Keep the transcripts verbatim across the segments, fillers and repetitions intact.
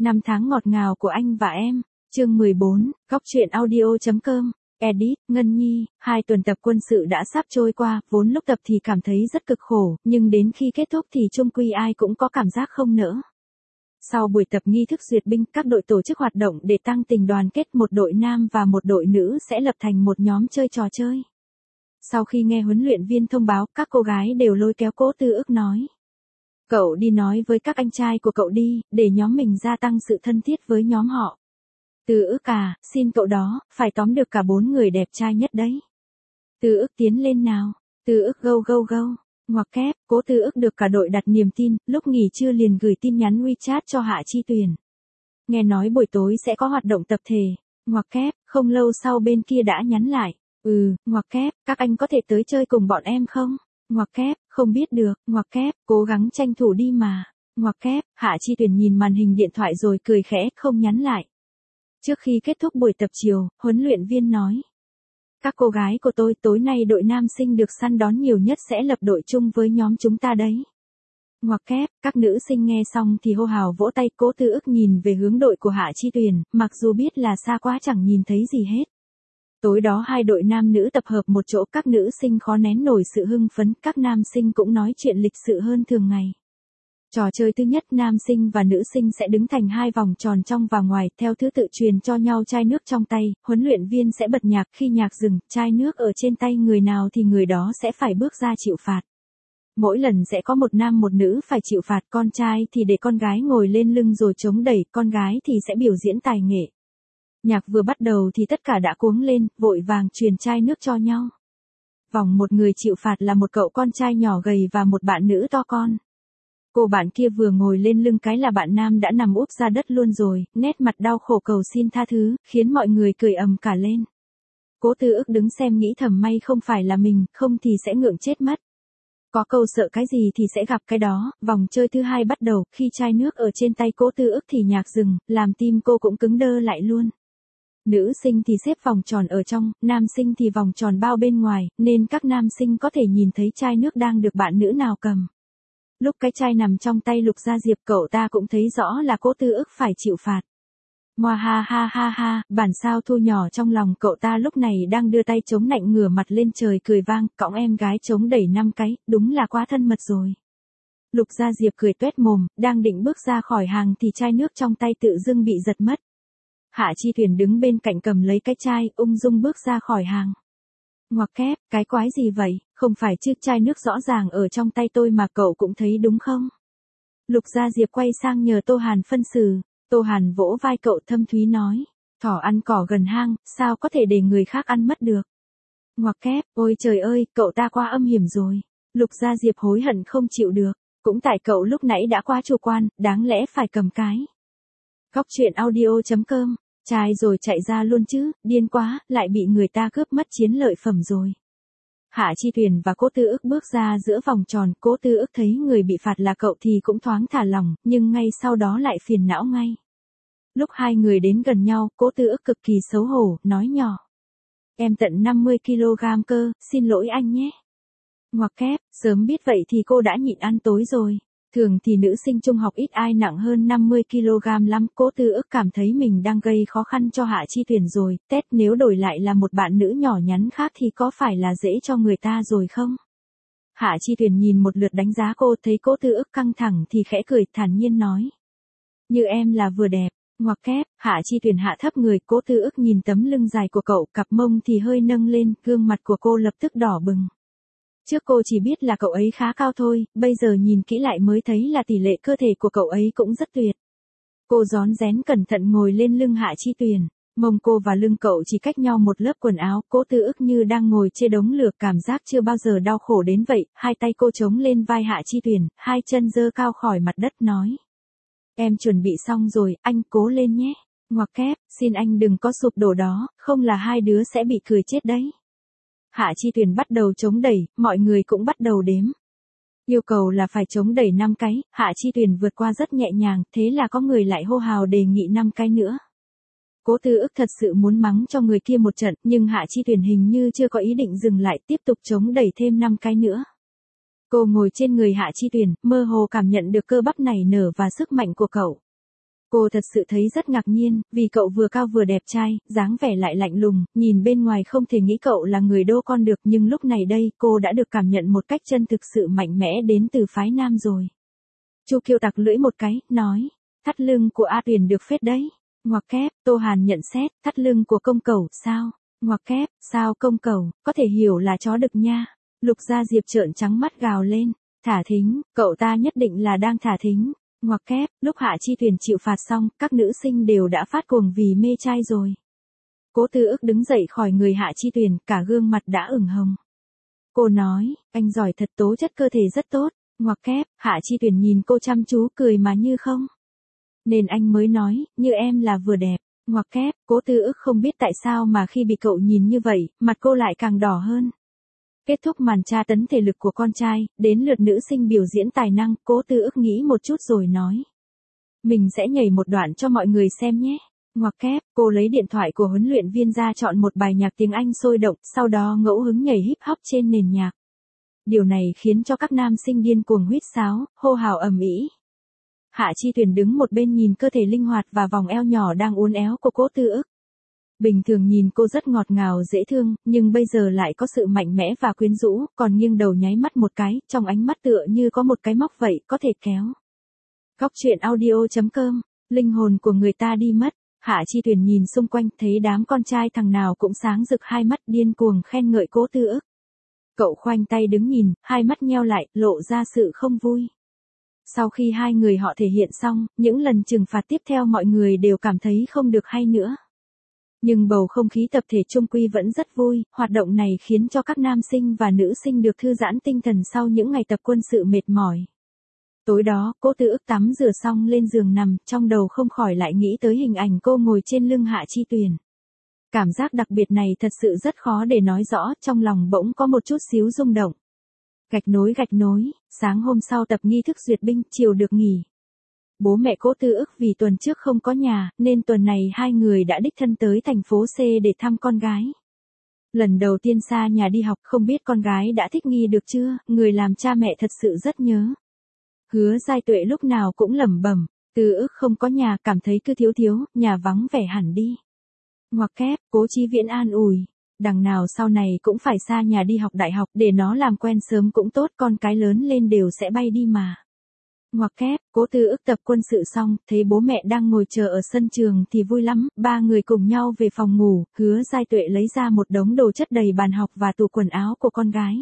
Năm tháng ngọt ngào của anh và em. Chương mười bốn, Góc truyện audio.com. Edit, Ngân Nhi, hai tuần tập quân sự đã sắp trôi qua, vốn lúc tập thì cảm thấy rất cực khổ, nhưng đến khi kết thúc thì chung quy ai cũng có cảm giác không nỡ. Sau buổi tập nghi thức duyệt binh, các đội tổ chức hoạt động để tăng tình đoàn kết, một đội nam và một đội nữ sẽ lập thành một nhóm chơi trò chơi. Sau khi nghe huấn luyện viên thông báo, các cô gái đều lôi kéo Cố Tư Ức nói. Cậu đi nói với các anh trai của cậu đi, để nhóm mình gia tăng sự thân thiết với nhóm họ. Tư Ức à, xin cậu đó, phải tóm được cả bốn người đẹp trai nhất đấy. Tư Ức tiến lên nào. Tư Ức gâu gâu gâu. Ngoặc kép, Cố Tư Ức được cả đội đặt niềm tin, lúc nghỉ trưa liền gửi tin nhắn WeChat cho Hạ Chi Tuyền. Nghe nói buổi tối sẽ có hoạt động tập thể. Ngoặc kép, không lâu sau bên kia đã nhắn lại. Ừ, ngoặc kép, các anh có thể tới chơi cùng bọn em không? Ngoặc kép, không biết được, ngoặc kép, cố gắng tranh thủ đi mà. Ngoặc kép, Hạ Chi Tuyền nhìn màn hình điện thoại rồi cười khẽ, không nhắn lại. Trước khi kết thúc buổi tập chiều, huấn luyện viên nói. Các cô gái của tôi tối nay đội nam sinh được săn đón nhiều nhất sẽ lập đội chung với nhóm chúng ta đấy. Ngoặc kép, các nữ sinh nghe xong thì hô hào vỗ tay. Cố Tư Ức nhìn về hướng đội của Hạ Chi Tuyền, mặc dù biết là xa quá chẳng nhìn thấy gì hết. Tối đó hai đội nam nữ tập hợp một chỗ, các nữ sinh khó nén nổi sự hưng phấn, các nam sinh cũng nói chuyện lịch sự hơn thường ngày. Trò chơi thứ nhất, nam sinh và nữ sinh sẽ đứng thành hai vòng tròn trong và ngoài, theo thứ tự truyền cho nhau chai nước trong tay, huấn luyện viên sẽ bật nhạc, khi nhạc dừng, chai nước ở trên tay người nào thì người đó sẽ phải bước ra chịu phạt. Mỗi lần sẽ có một nam một nữ phải chịu phạt, con trai thì để con gái ngồi lên lưng rồi chống đẩy, con gái thì sẽ biểu diễn tài nghệ. Nhạc vừa bắt đầu thì tất cả đã cuống lên, vội vàng truyền chai nước cho nhau. Vòng một người chịu phạt là một cậu con trai nhỏ gầy và một bạn nữ to con. Cô bạn kia vừa ngồi lên lưng cái là bạn nam đã nằm úp ra đất luôn rồi, nét mặt đau khổ cầu xin tha thứ, khiến mọi người cười ầm cả lên. Cố Tư Ức đứng xem nghĩ thầm may không phải là mình, không thì sẽ ngượng chết mất. Có câu sợ cái gì thì sẽ gặp cái đó. Vòng chơi thứ hai bắt đầu, khi chai nước ở trên tay Cố Tư Ức thì nhạc dừng, làm tim cô cũng cứng đơ lại luôn. Nữ sinh thì xếp vòng tròn ở trong, nam sinh thì vòng tròn bao bên ngoài, nên các nam sinh có thể nhìn thấy chai nước đang được bạn nữ nào cầm. Lúc cái chai nằm trong tay Lục Gia Diệp, cậu ta cũng thấy rõ là Cố Tư Ức phải chịu phạt. Ngoa ha ha ha ha, bản sao thu nhỏ trong lòng cậu ta lúc này đang đưa tay chống nạnh ngửa mặt lên trời cười vang, cõng em gái chống đẩy năm cái, đúng là quá thân mật rồi. Lục Gia Diệp cười toét mồm, đang định bước ra khỏi hàng thì chai nước trong tay tự dưng bị giật mất. Hạ Chi Tuyền đứng bên cạnh cầm lấy cái chai, ung dung bước ra khỏi hàng. Ngoặc kép, cái quái gì vậy, không phải chứ, chai nước rõ ràng ở trong tay tôi mà cậu cũng thấy đúng không? Lục Gia Diệp quay sang nhờ Tô Hàn phân xử. Tô Hàn vỗ vai cậu thâm thúy nói. Thỏ ăn cỏ gần hang, sao có thể để người khác ăn mất được? Ngoặc kép, ôi trời ơi, cậu ta quá âm hiểm rồi. Lục Gia Diệp hối hận không chịu được. Cũng tại cậu lúc nãy đã quá chủ quan, đáng lẽ phải cầm cái. Góc truyện audio.com. Trai rồi chạy ra luôn chứ, điên quá, lại bị người ta cướp mất chiến lợi phẩm rồi. Hạ Chi Tuyền và Cố Tư Ức bước ra giữa vòng tròn, Cố Tư Ức thấy người bị phạt là cậu thì cũng thoáng thả lỏng, nhưng ngay sau đó lại phiền não ngay. Lúc hai người đến gần nhau, Cố Tư Ức cực kỳ xấu hổ, nói nhỏ. Em tận năm mươi ki lô gam cơ, xin lỗi anh nhé. Ngoặc kép, sớm biết vậy thì cô đã nhịn ăn tối rồi. Thường thì nữ sinh trung học ít ai nặng hơn năm mươi ki lô gam lắm. Cố Tư Ức cảm thấy mình đang gây khó khăn cho Hạ Chi Tuyền rồi, tết nếu đổi lại là một bạn nữ nhỏ nhắn khác thì có phải là dễ cho người ta rồi không? Hạ Chi Tuyền nhìn một lượt đánh giá cô, thấy Cố Tư Ức căng thẳng thì khẽ cười, thản nhiên nói. Như em là vừa đẹp. Ngoặc kép, Hạ Chi Tuyền hạ thấp người, Cố Tư Ức nhìn tấm lưng dài của cậu, cặp mông thì hơi nâng lên, gương mặt của cô lập tức đỏ bừng. Trước cô chỉ biết là cậu ấy khá cao thôi, bây giờ nhìn kỹ lại mới thấy là tỷ lệ cơ thể của cậu ấy cũng rất tuyệt. Cô rón rén cẩn thận ngồi lên lưng Hạ Chi Tuyền, mông cô và lưng cậu chỉ cách nhau một lớp quần áo, Cố Tư Ức như đang ngồi trên đống lửa, cảm giác chưa bao giờ đau khổ đến vậy, hai tay cô chống lên vai Hạ Chi Tuyền, hai chân giơ cao khỏi mặt đất nói. Em chuẩn bị xong rồi, anh cố lên nhé. Ngoặc kép, xin anh đừng có sụp đổ đó, không là hai đứa sẽ bị cười chết đấy. Hạ Chi Tuyền bắt đầu chống đẩy, mọi người cũng bắt đầu đếm. Yêu cầu là phải chống đẩy năm cái, Hạ Chi Tuyền vượt qua rất nhẹ nhàng, thế là có người lại hô hào đề nghị năm cái nữa. Cố Tư Ức thật sự muốn mắng cho người kia một trận, nhưng Hạ Chi Tuyền hình như chưa có ý định dừng lại, tiếp tục chống đẩy thêm năm cái nữa. Cô ngồi trên người Hạ Chi Tuyền, mơ hồ cảm nhận được cơ bắp nảy nở và sức mạnh của cậu. Cô thật sự thấy rất ngạc nhiên, vì cậu vừa cao vừa đẹp trai, dáng vẻ lại lạnh lùng, nhìn bên ngoài không thể nghĩ cậu là người đô con được, nhưng lúc này đây, cô đã được cảm nhận một cách chân thực sự mạnh mẽ đến từ phái nam rồi. Chu Kiêu tặc lưỡi một cái, nói, thắt lưng của A Tuyền được phết đấy. Ngoặc kép, Tô Hàn nhận xét, thắt lưng của công cẩu, sao? Ngoặc kép, sao công cẩu, có thể hiểu là chó đực nha. Lục Gia Diệp trợn trắng mắt gào lên, thả thính, cậu ta nhất định là đang thả thính. Ngoặc kép, lúc Hạ Chi Tuyền chịu phạt xong, các nữ sinh đều đã phát cuồng vì mê trai rồi. Cố Tư Ức đứng dậy khỏi người Hạ Chi Tuyền, cả gương mặt đã ửng hồng. Cô nói, anh giỏi thật, tố chất cơ thể rất tốt. Ngoặc kép, Hạ Chi Tuyền nhìn cô chăm chú cười mà như không. Nên anh mới nói, như em là vừa đẹp. Ngoặc kép, Cố Tư Ức không biết tại sao mà khi bị cậu nhìn như vậy, mặt cô lại càng đỏ hơn. Kết thúc màn tra tấn thể lực của con trai, đến lượt nữ sinh biểu diễn tài năng, Cố Tư Ức nghĩ một chút rồi nói. Mình sẽ nhảy một đoạn cho mọi người xem nhé. Ngoặc kép, cô lấy điện thoại của huấn luyện viên ra chọn một bài nhạc tiếng Anh sôi động, sau đó ngẫu hứng nhảy hip hop trên nền nhạc. Điều này khiến cho các nam sinh điên cuồng huýt sáo, hô hào ầm ĩ. Hạ Chi Tuyền đứng một bên nhìn cơ thể linh hoạt và vòng eo nhỏ đang uốn éo của Cố Tư Ức. Bình thường nhìn cô rất ngọt ngào dễ thương, nhưng bây giờ lại có sự mạnh mẽ và quyến rũ, còn nghiêng đầu nháy mắt một cái, trong ánh mắt tựa như có một cái móc vậy, có thể kéo. Góc truyện audio chấm com, linh hồn của người ta đi mất. Hạ Chi Tuyền nhìn xung quanh, thấy đám con trai thằng nào cũng sáng rực hai mắt điên cuồng khen ngợi Cố Tư Ức. Cậu khoanh tay đứng nhìn, hai mắt nheo lại, lộ ra sự không vui. Sau khi hai người họ thể hiện xong, những lần trừng phạt tiếp theo mọi người đều cảm thấy không được hay nữa. Nhưng bầu không khí tập thể chung quy vẫn rất vui, hoạt động này khiến cho các nam sinh và nữ sinh được thư giãn tinh thần sau những ngày tập quân sự mệt mỏi. Tối đó, Cố Tư Ức tắm rửa xong lên giường nằm, trong đầu không khỏi lại nghĩ tới hình ảnh cô ngồi trên lưng Hạ Chi Tuyền. Cảm giác đặc biệt này thật sự rất khó để nói rõ, trong lòng bỗng có một chút xíu rung động. Gạch nối gạch nối, sáng hôm sau tập nghi thức duyệt binh, chiều được nghỉ. Bố mẹ Cố Tư Ức vì tuần trước không có nhà, nên tuần này hai người đã đích thân tới thành phố C để thăm con gái. Lần đầu tiên xa nhà đi học, không biết con gái đã thích nghi được chưa, người làm cha mẹ thật sự rất nhớ. Hứa Giai Tuệ lúc nào cũng lẩm bẩm, Tư Ức không có nhà, cảm thấy cứ thiếu thiếu, nhà vắng vẻ hẳn đi. Ngoặc kép, Cố Chí Viễn an ủi, đằng nào sau này cũng phải xa nhà đi học đại học, để nó làm quen sớm cũng tốt, con cái lớn lên đều sẽ bay đi mà. Ngoặc kép, Cố Tư Ức tập quân sự xong, thấy bố mẹ đang ngồi chờ ở sân trường thì vui lắm, ba người cùng nhau về phòng ngủ, Hứa Giai Tuệ lấy ra một đống đồ chất đầy bàn học và tủ quần áo của con gái.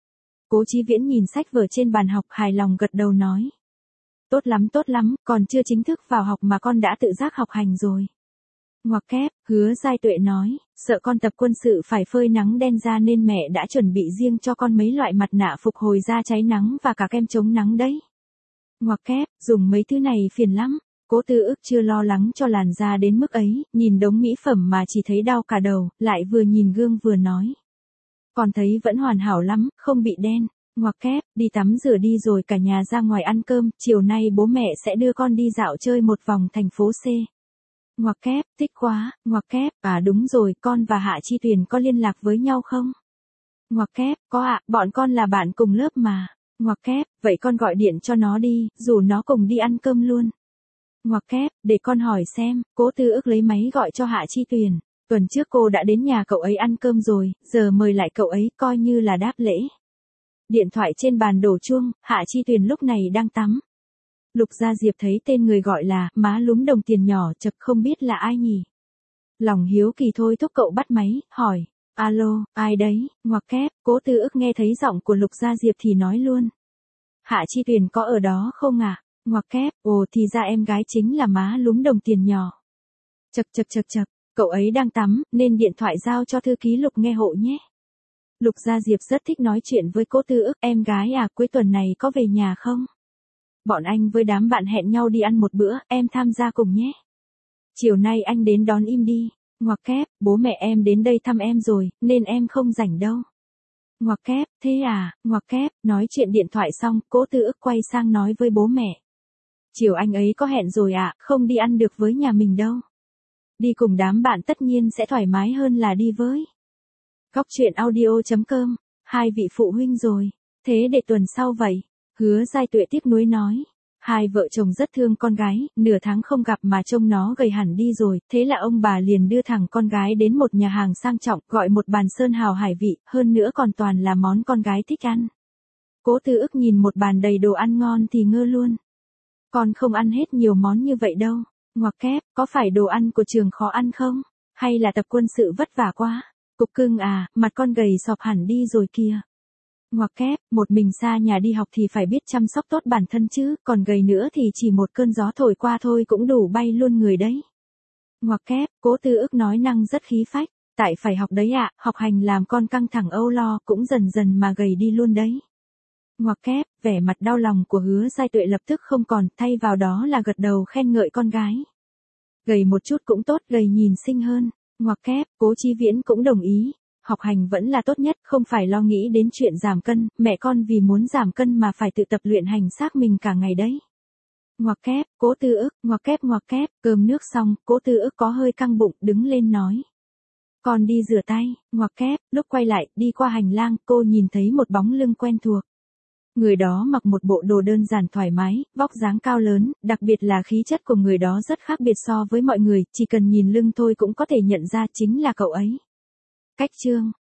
Cố Chí Viễn nhìn sách vở trên bàn học hài lòng gật đầu nói. Tốt lắm tốt lắm, còn chưa chính thức vào học mà con đã tự giác học hành rồi. Ngoặc kép, Hứa Giai Tuệ nói, sợ con tập quân sự phải phơi nắng đen da nên mẹ đã chuẩn bị riêng cho con mấy loại mặt nạ phục hồi da cháy nắng và cả kem chống nắng đấy. Ngoặc kép, dùng mấy thứ này phiền lắm. Cố Tư Ức chưa lo lắng cho làn da đến mức ấy, nhìn đống mỹ phẩm mà chỉ thấy đau cả đầu, lại vừa nhìn gương vừa nói. Con thấy vẫn hoàn hảo lắm, không bị đen. Ngoặc kép, đi tắm rửa đi rồi cả nhà ra ngoài ăn cơm, chiều nay bố mẹ sẽ đưa con đi dạo chơi một vòng thành phố C. Ngoặc kép, thích quá. Ngoặc kép, à đúng rồi, con và Hạ Chi Tuyền có liên lạc với nhau không? Ngoặc kép, có ạ, bọn con là bạn cùng lớp mà. Ngoặc kép, vậy con gọi điện cho nó đi, rủ nó cùng đi ăn cơm luôn. Ngoặc kép, để con hỏi xem. Cố Tư Ức lấy máy gọi cho Hạ Chi Tuyền. Tuần trước cô đã đến nhà cậu ấy ăn cơm rồi, giờ mời lại cậu ấy coi như là đáp lễ. Điện thoại trên bàn đổ chuông, Hạ Chi Tuyền lúc này đang tắm. Lục Gia Diệp thấy tên người gọi là má lúm đồng tiền nhỏ, chật không biết là ai nhỉ. Lòng hiếu kỳ thôi thúc cậu bắt máy, hỏi. Alo, ai đấy? Ngoặc kép, Cố Tư Ức nghe thấy giọng của Lục Gia Diệp thì nói luôn. Hạ Chi Tuyền có ở đó không ạ? À? Ngoặc kép, ồ thì ra em gái chính là má lúm đồng tiền nhỏ. Chật chật chật chật, cậu ấy đang tắm, nên điện thoại giao cho thư ký Lục nghe hộ nhé. Lục Gia Diệp rất thích nói chuyện với Cố Tư Ức, em gái à, cuối tuần này có về nhà không? Bọn anh với đám bạn hẹn nhau đi ăn một bữa, em tham gia cùng nhé. Chiều nay anh đến đón em đi. Ngoặc kép, bố mẹ em đến đây thăm em rồi, nên em không rảnh đâu. Ngoặc kép, thế à, ngoặc kép, nói chuyện điện thoại xong, Cố Tư Ức quay sang nói với bố mẹ. Chiều anh ấy có hẹn rồi ạ, à, không đi ăn được với nhà mình đâu. Đi cùng đám bạn tất nhiên sẽ thoải mái hơn là đi với. Góc truyện audio chấm com, hai vị phụ huynh rồi, thế để tuần sau vậy. Hứa Giai Tuệ tiếc nuối nói. Hai vợ chồng rất thương con gái, nửa tháng không gặp mà trông nó gầy hẳn đi rồi, thế là ông bà liền đưa thẳng con gái đến một nhà hàng sang trọng, gọi một bàn sơn hào hải vị, hơn nữa còn toàn là món con gái thích ăn. Cố Tư Ức nhìn một bàn đầy đồ ăn ngon thì ngơ luôn. Con không ăn hết nhiều món như vậy đâu. Ngoặc kép, có phải đồ ăn của trường khó ăn không? Hay là tập quân sự vất vả quá? Cục cưng à, mặt con gầy sọp hẳn đi rồi kìa. Ngoặc kép, một mình xa nhà đi học thì phải biết chăm sóc tốt bản thân chứ, còn gầy nữa thì chỉ một cơn gió thổi qua thôi cũng đủ bay luôn người đấy. Ngoặc kép, Cố Tư Ức nói năng rất khí phách, tại phải học đấy ạ, học hành làm con căng thẳng âu lo cũng dần dần mà gầy đi luôn đấy. Ngoặc kép, vẻ mặt đau lòng của Hứa Giai Tuệ lập tức không còn, thay vào đó là gật đầu khen ngợi con gái. Gầy một chút cũng tốt, gầy nhìn xinh hơn. Ngoặc kép, Cố Chí Viễn cũng đồng ý. Học hành vẫn là tốt nhất, không phải lo nghĩ đến chuyện giảm cân, mẹ con vì muốn giảm cân mà phải tự tập luyện hành xác mình cả ngày đấy. Ngoặc kép, Cố Tư Ức, ngoặc kép ngoặc kép, cơm nước xong, Cố Tư Ức có hơi căng bụng, đứng lên nói. Con đi rửa tay, ngoặc kép, lúc quay lại, đi qua hành lang, cô nhìn thấy một bóng lưng quen thuộc. Người đó mặc một bộ đồ đơn giản thoải mái, vóc dáng cao lớn, đặc biệt là khí chất của người đó rất khác biệt so với mọi người, chỉ cần nhìn lưng thôi cũng có thể nhận ra chính là cậu ấy. Cách chương